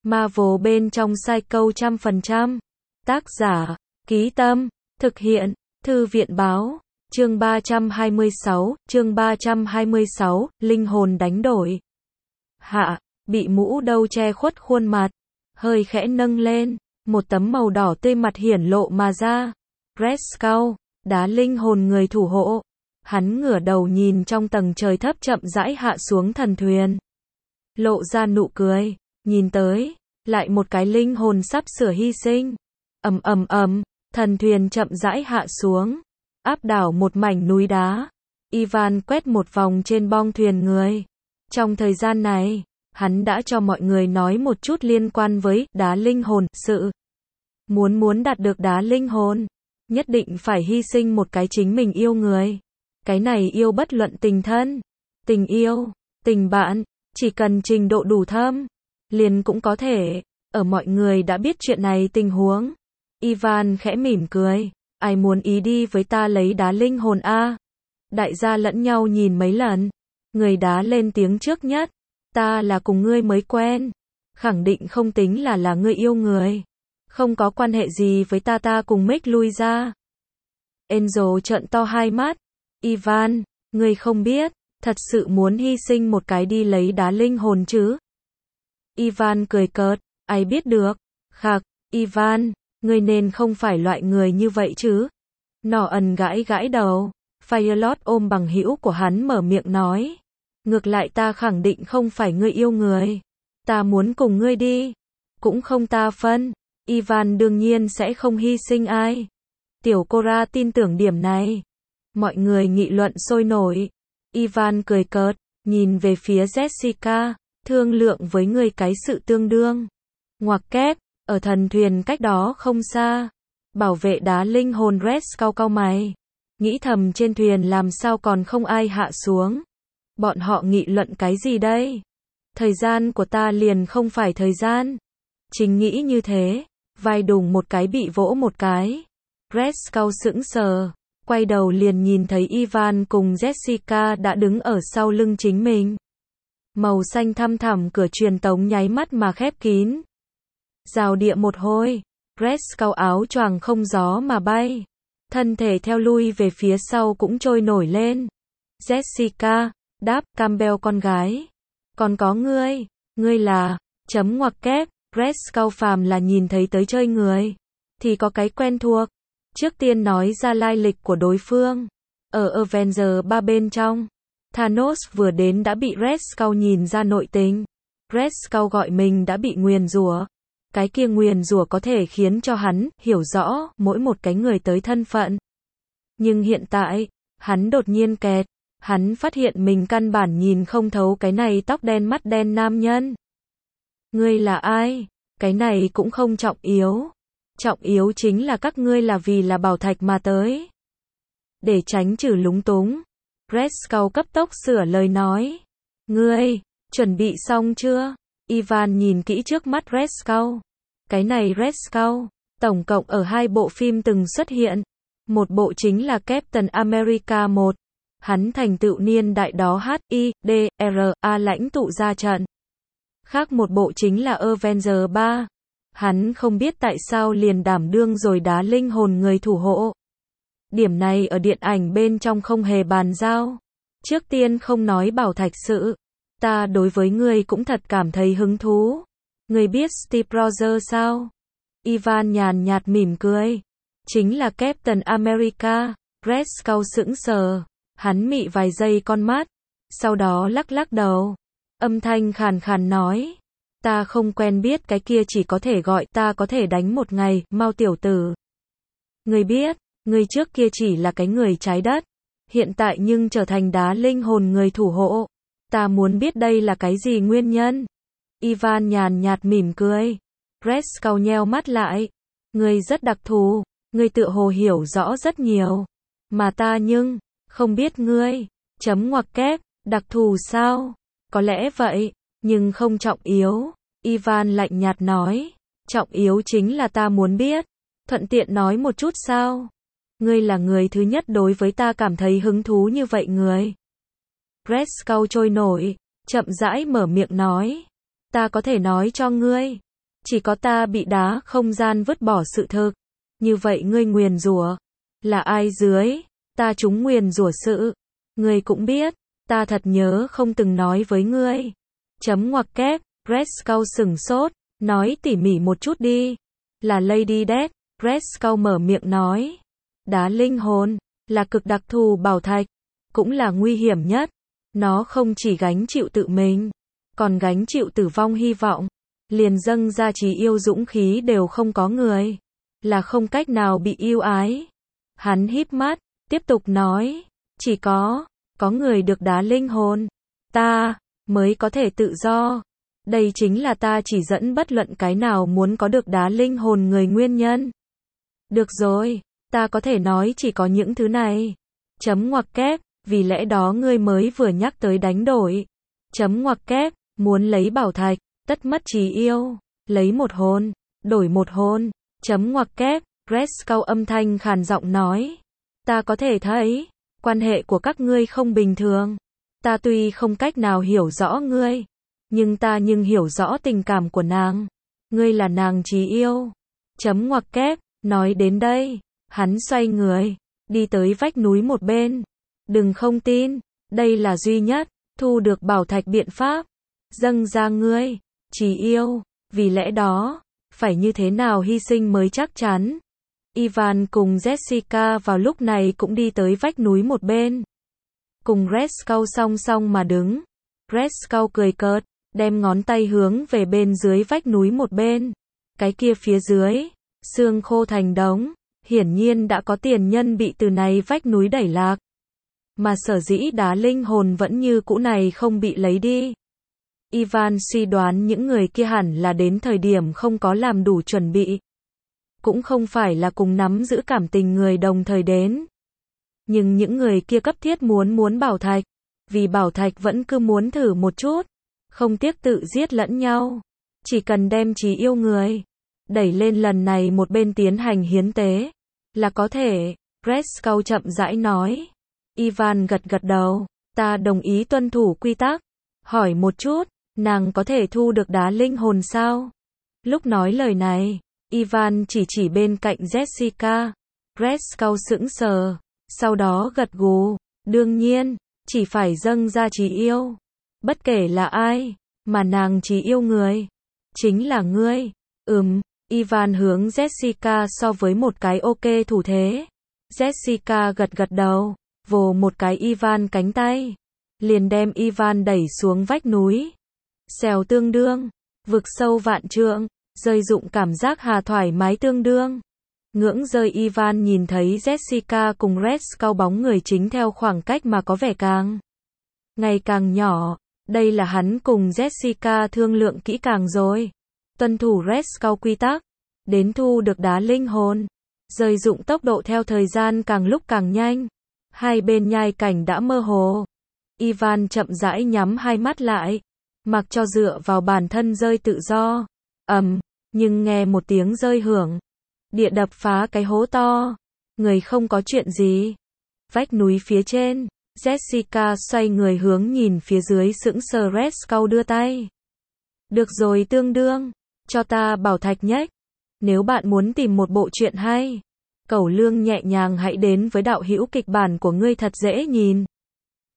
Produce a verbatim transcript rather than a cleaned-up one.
Marvel bên trong Psycho trăm phần trăm. Tác giả, Ký Tâm, thực hiện, Thư viện báo. Chương ba trăm hai mươi sáu, chương ba trăm hai mươi sáu, linh hồn đánh đổi. Hạ, bị mũ đâu che khuất khuôn mặt, hơi khẽ nâng lên, một tấm màu đỏ tươi mặt hiển lộ mà ra. Red Skull, đá linh hồn người thủ hộ. Hắn ngửa đầu nhìn trong tầng trời thấp chậm rãi hạ xuống thần thuyền. Lộ ra nụ cười, nhìn tới, lại một cái linh hồn sắp sửa hy sinh. Ầm ầm ầm, thần thuyền chậm rãi hạ xuống, áp đảo một mảnh núi đá. Ivan quét một vòng trên bong thuyền người. Trong thời gian này, hắn đã cho mọi người nói một chút liên quan với đá linh hồn, sự. Muốn muốn đạt được đá linh hồn, nhất định phải hy sinh một cái chính mình yêu người. Cái này yêu bất luận tình thân, tình yêu, tình bạn, chỉ cần trình độ đủ thâm, liền cũng có thể. Ở mọi người đã biết chuyện này tình huống, Ivan khẽ mỉm cười, ai muốn ý đi với ta lấy đá linh hồn a? Đại gia lẫn nhau nhìn mấy lần, người đá lên tiếng trước nhất, ta là cùng ngươi mới quen, khẳng định không tính là là ngươi yêu người, không có quan hệ gì với ta, ta cùng Mick lui ra. Angel trợn to hai mắt, Ivan, ngươi không biết, thật sự muốn hy sinh một cái đi lấy đá linh hồn chứ? Ivan cười cợt, ai biết được, khạc, Ivan, ngươi nên không phải loại người như vậy chứ? Nọ ẩn gãi gãi đầu, Firelord ôm bằng hữu của hắn mở miệng nói, ngược lại ta khẳng định không phải ngươi yêu người, ta muốn cùng ngươi đi, cũng không ta phân, Ivan đương nhiên sẽ không hy sinh ai. Tiểu Cora tin tưởng điểm này. Mọi người nghị luận sôi nổi. Ivan cười cợt, nhìn về phía Jessica, thương lượng với người cái sự tương đương. Ngoặc kép, ở thần thuyền cách đó không xa. Bảo vệ đá linh hồn Red cau cau mày. Nghĩ thầm trên thuyền làm sao còn không ai hạ xuống. Bọn họ nghị luận cái gì đây? Thời gian của ta liền không phải thời gian. Chính nghĩ như thế, vai đùng một cái bị vỗ một cái. Red Skull sững sờ, quay đầu liền nhìn thấy Ivan cùng Jessica đã đứng ở sau lưng chính mình. Màu xanh thăm thẳm cửa truyền tống nháy mắt mà khép kín. Rào địa một hồi, Red Skull áo choàng không gió mà bay. Thân thể theo lui về phía sau cũng trôi nổi lên. Jessica, đáp, Campbell con gái. Còn có ngươi, ngươi là, chấm ngoặc kép, Red Skull phàm là nhìn thấy tới chơi người. Thì có cái quen thuộc. Trước tiên nói ra lai lịch của đối phương. Ở Avengers ba bên trong, Thanos vừa đến đã bị Red Skull nhìn ra nội tình. Red Skull gọi mình đã bị nguyền rủa. Cái kia nguyền rủa có thể khiến cho hắn hiểu rõ mỗi một cái người tới thân phận. Nhưng hiện tại, hắn đột nhiên kẹt. Hắn phát hiện mình căn bản nhìn không thấu cái này tóc đen mắt đen nam nhân. Ngươi là ai? Cái này cũng không trọng yếu. Trọng yếu chính là các ngươi là vì là bảo thạch mà tới. Để tránh trừ lúng túng, Red Skull cấp tốc sửa lời nói. Ngươi, chuẩn bị xong chưa? Ivan nhìn kỹ trước mắt Red Skull. Cái này Red Skull, tổng cộng ở hai bộ phim từng xuất hiện. Một bộ chính là Captain America một. Hắn thành tựu niên đại đó H I D R A lãnh tụ ra trận. Khác một bộ chính là Avengers ba. Hắn không biết tại sao liền đảm đương rồi đá linh hồn người thủ hộ. Điểm này ở điện ảnh bên trong không hề bàn giao. Trước tiên không nói bảo thạch sự. Ta đối với ngươi cũng thật cảm thấy hứng thú. Ngươi biết Steve Rogers sao? Ivan nhàn nhạt mỉm cười. Chính là Captain America. Red Skull sững sờ. Hắn mị vài giây con mắt. Sau đó lắc lắc đầu. Âm thanh khàn khàn nói. Ta không quen biết cái kia, chỉ có thể gọi ta có thể đánh một ngày, mau tiểu tử. Ngươi biết, ngươi trước kia chỉ là cái người trái đất. Hiện tại nhưng trở thành đá linh hồn người thủ hộ. Ta muốn biết đây là cái gì nguyên nhân. Ivan nhàn nhạt mỉm cười. Red Skull nheo mắt lại. Ngươi rất đặc thù. Ngươi tựa hồ hiểu rõ rất nhiều. Mà ta nhưng, không biết ngươi. Chấm ngoặc kép, đặc thù sao? Có lẽ vậy. Nhưng không trọng yếu. Ivan lạnh nhạt nói. Trọng yếu chính là ta muốn biết. Thuận tiện nói một chút sao? Ngươi là người thứ nhất đối với ta cảm thấy hứng thú như vậy người. Red Skull trôi nổi, chậm rãi mở miệng nói. Ta có thể nói cho ngươi. Chỉ có ta bị đá không gian vứt bỏ sự thực. Như vậy ngươi nguyền rủa là ai dưới? Ta chúng nguyền rủa sự. Ngươi cũng biết, ta thật nhớ không từng nói với ngươi. Chấm ngoặc kép, Grayskull sừng sốt, nói tỉ mỉ một chút đi. Là Lady Death, Grayskull mở miệng nói. Đá linh hồn, là cực đặc thù bảo thạch, cũng là nguy hiểm nhất. Nó không chỉ gánh chịu tự mình, còn gánh chịu tử vong hy vọng. Liền dâng ra trí yêu dũng khí đều không có người. Là không cách nào bị yêu ái. Hắn híp mắt, tiếp tục nói. Chỉ có, có người được đá linh hồn. Ta, mới có thể tự do. Đây chính là ta chỉ dẫn bất luận cái nào muốn có được đá linh hồn người nguyên nhân. Được rồi, ta có thể nói chỉ có những thứ này. Chấm ngoặc kép, vì lẽ đó ngươi mới vừa nhắc tới đánh đổi. Chấm ngoặc kép, muốn lấy bảo thạch, tất mất trí yêu. Lấy một hồn, đổi một hồn. Chấm ngoặc kép, Grayskull âm thanh khàn giọng nói. Ta có thể thấy, quan hệ của các ngươi không bình thường. Ta tuy không cách nào hiểu rõ ngươi, nhưng ta nhưng hiểu rõ tình cảm của nàng. Ngươi là nàng trí yêu. Chấm ngoặc kép, nói đến đây, hắn xoay người, đi tới vách núi một bên. Đừng không tin, đây là duy nhất, thu được bảo thạch biện pháp. Dâng ra ngươi, trí yêu, vì lẽ đó, phải như thế nào hy sinh mới chắc chắn. Ivan cùng Jessica vào lúc này cũng đi tới vách núi một bên. Cùng Grayskull song song mà đứng. Grayskull cười cợt, đem ngón tay hướng về bên dưới vách núi một bên. Cái kia phía dưới, xương khô thành đống, hiển nhiên đã có tiền nhân bị từ này vách núi đẩy lạc. Mà sở dĩ đá linh hồn vẫn như cũ này không bị lấy đi. Ivan suy đoán những người kia hẳn là đến thời điểm không có làm đủ chuẩn bị. Cũng không phải là cùng nắm giữ cảm tình người đồng thời đến. Nhưng những người kia cấp thiết muốn muốn bảo thạch. Vì bảo thạch vẫn cứ muốn thử một chút. Không tiếc tự giết lẫn nhau. Chỉ cần đem trí yêu người đẩy lên lần này một bên tiến hành hiến tế là có thể. Grayskull chậm rãi nói. Ivan gật gật đầu. Ta đồng ý tuân thủ quy tắc. Hỏi một chút, nàng có thể thu được đá linh hồn sao? Lúc nói lời này, Ivan chỉ chỉ bên cạnh Jessica. Grayskull sững sờ, sau đó gật gù. Đương nhiên, chỉ phải dâng ra trí yêu. Bất kể là ai, mà nàng trí yêu người. Chính là ngươi. Ừm, Ivan hướng Jessica so với một cái ok thủ thế. Jessica gật gật đầu, vồ một cái Ivan cánh tay. Liền đem Ivan đẩy xuống vách núi. Xèo tương đương, vực sâu vạn trượng, rơi dụng cảm giác hà thoải mái tương đương. Ngưỡng rơi Ivan nhìn thấy Jessica cùng Grayskull bóng người chính theo khoảng cách mà có vẻ càng ngày càng nhỏ. Đây là hắn cùng Jessica thương lượng kỹ càng rồi. Tuân thủ Grayskull quy tắc, đến thu được đá linh hồn. Rơi dụng tốc độ theo thời gian càng lúc càng nhanh. Hai bên nhai cảnh đã mơ hồ. Ivan chậm rãi nhắm hai mắt lại, mặc cho dựa vào bản thân rơi tự do. Ầm, um, nhưng nghe một tiếng rơi hưởng. Địa đập phá cái hố to. Người không có chuyện gì. Vách núi phía trên, Jessica xoay người hướng nhìn phía dưới sững sờ Grayskull đưa tay. Được rồi tương đương, cho ta bảo thạch nhách. Nếu bạn muốn tìm một bộ truyện hay, cẩu lương nhẹ nhàng hãy đến với đạo hữu kịch bản của ngươi thật dễ nhìn.